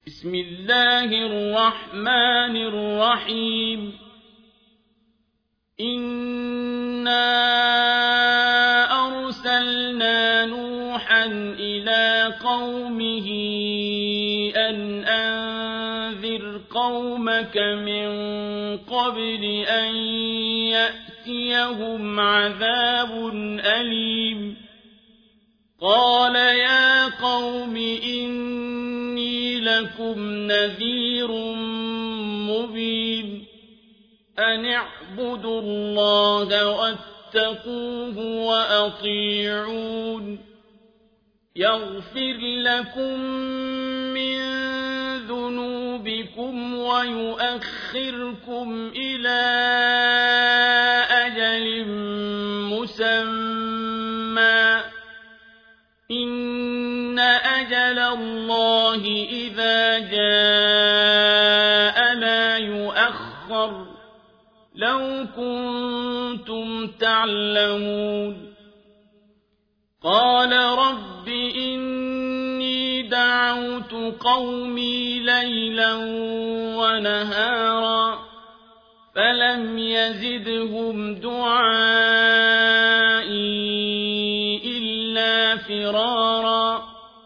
بسم الله الرحمن الرحيم إنا أرسلنا نوحا إلى قومه أن أنذر قومك من قبل أن يأتيهم عذاب أليم قال يا قوم إني لكم نذير مبين أن اعبدوا الله واتقوه وأطيعون يغفر لكم من ذنوبكم ويؤخركم إلى أجل مسمى إن أجل الله إذا جاء لا يؤخر لو كنتم تعلمون قال رب إني دعوت قومي ليلا ونهارا فلم يزدهم دعائي إلا فرارا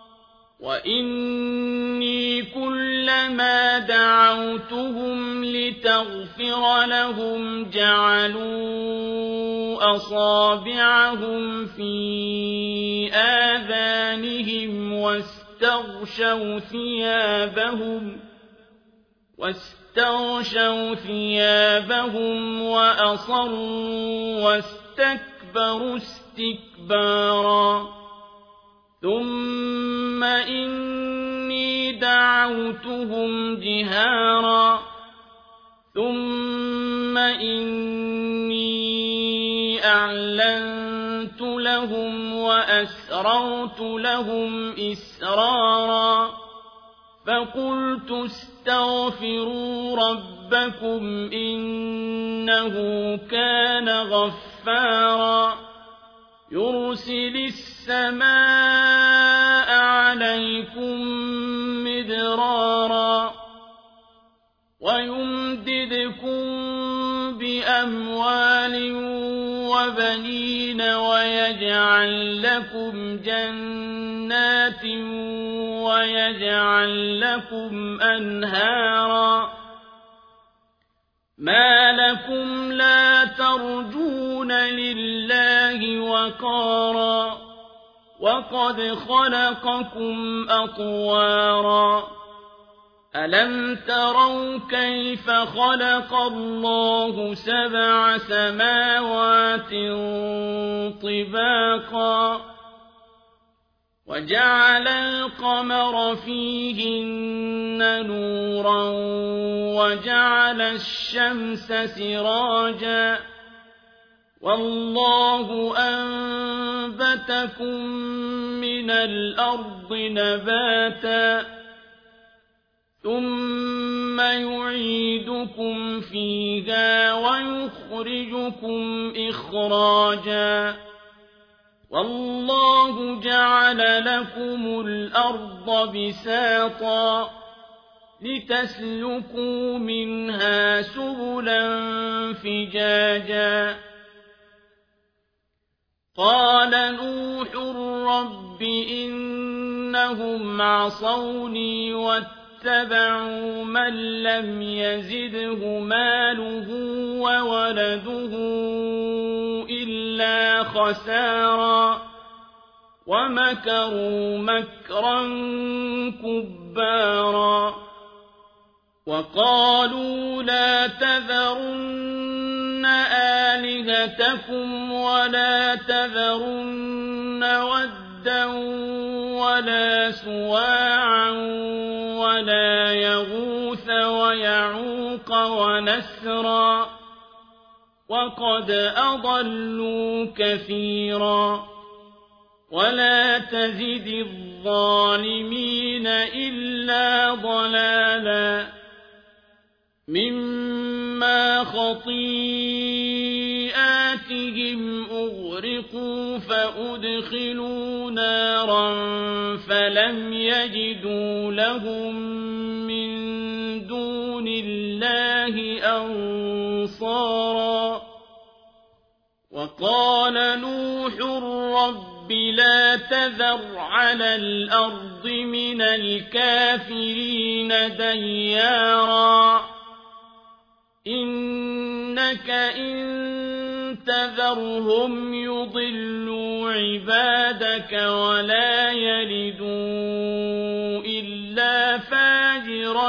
وإني كلما دعوتهم لتغفر لهم جعلوا أصابعهم في آذانهم واستغشوا ثيابهم وأصروا واستكبروا استكبارا ثم إني دعوتهم جهارا ثم إني أعلنت لهم وأسررت لهم إسرارا فقلت استغفروا ربكم إنه كان غفارا يرسل السماء عليكم مدرارا ويمددكم بأموال وبنين ويجعل لكم جنات ويجعل لكم أنهارا ما لكم لا ترجون لله وقارا وقد خلقكم أطوارا ألم تروا كيف خلق الله 7 سماوات طباقا وجعل القمر فيهن نورا وجعل الشمس سراجا والله أنبتكم من الأرض نباتا ثم يعيدكم فيها ويخرجكم إخراجا والله جعل لكم الأرض بساطا لتسلكوا منها سبلا فجاجا قال نوح رب إنهم عصوني واتبعوا من لم يزده ماله وولده إلا خسارا ومكروا مكرا كبارا وقالوا لا تذرن آلهتكم ولا تذرن ودا ولا سواعا ولا يغوث ويعوق ونسرا وقد أضلوا كثيرا ولا تزد الظالمين إلا ضلالا مما خطيئاتهم أغرقوا فأدخلوا نارا فلم يجدوا لهم الله أنصارا وقال نوح رب لا تذر على الأرض من الكافرين ديارا إنك إن تذرهم يضلوا عبادك ولا يلدوا إلا فاجرا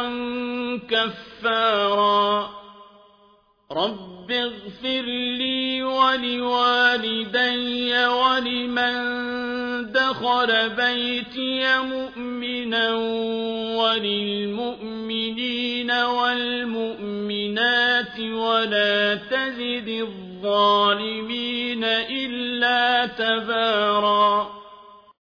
كفارا رب اغفر لي ولوالدي ولمن دخل بيتي مؤمنا وللمؤمنين والمؤمنات ولا تزد الظالمين إلا تبارا